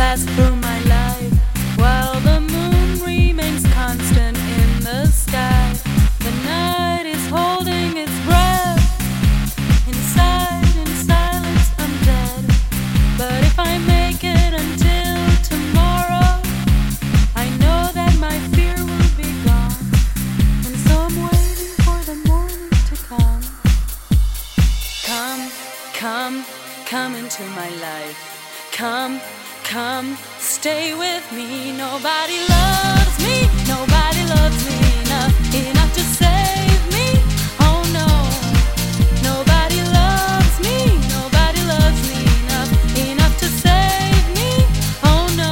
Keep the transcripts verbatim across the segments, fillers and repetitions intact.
pass through my life while the moon remains constant in the sky. The night is holding its breath. Inside, in silence, I'm dead. But if I make it until tomorrow, I know that my fear will be gone. And so I'm waiting for the morning to come. Come, come, come into my life. Come, come, stay with me. Nobody loves me, nobody loves me enough, enough to save me. Oh no, nobody loves me, nobody loves me enough, enough to save me. Oh no.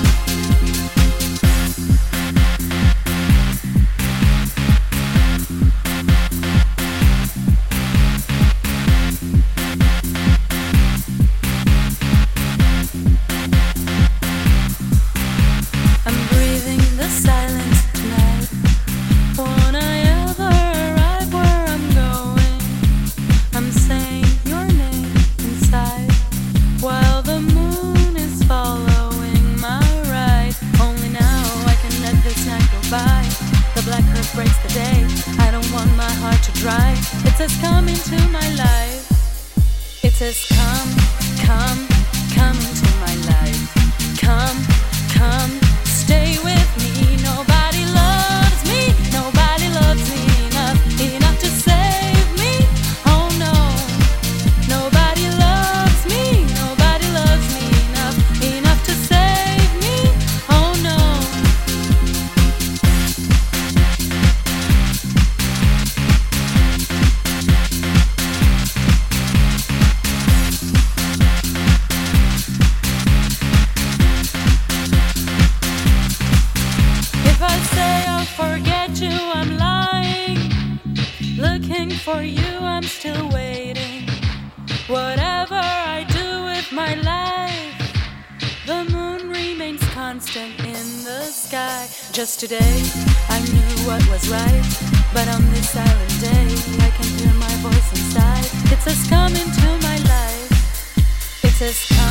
I'm breathing the silence tonight. Won't I ever arrive where I'm going? I'm saying your name inside while the moon is following my ride. Only now I can let this night go by. The black earth breaks the day. I don't want my heart to dry. It says come into my life. It says come, come, come into my life. Come, come, stay with me. Nobody loves me, nobody loves me enough, enough to save me. Oh no, nobody loves me, nobody loves me enough, enough to save me. Oh no. If I say I'll forget you, I'm lying. Looking for you, I'm still waiting. Whatever I do with my life, the moon remains constant in the sky. Just today, I knew what was right, but on this silent day, I can hear my voice inside. It says come into my life. It says come.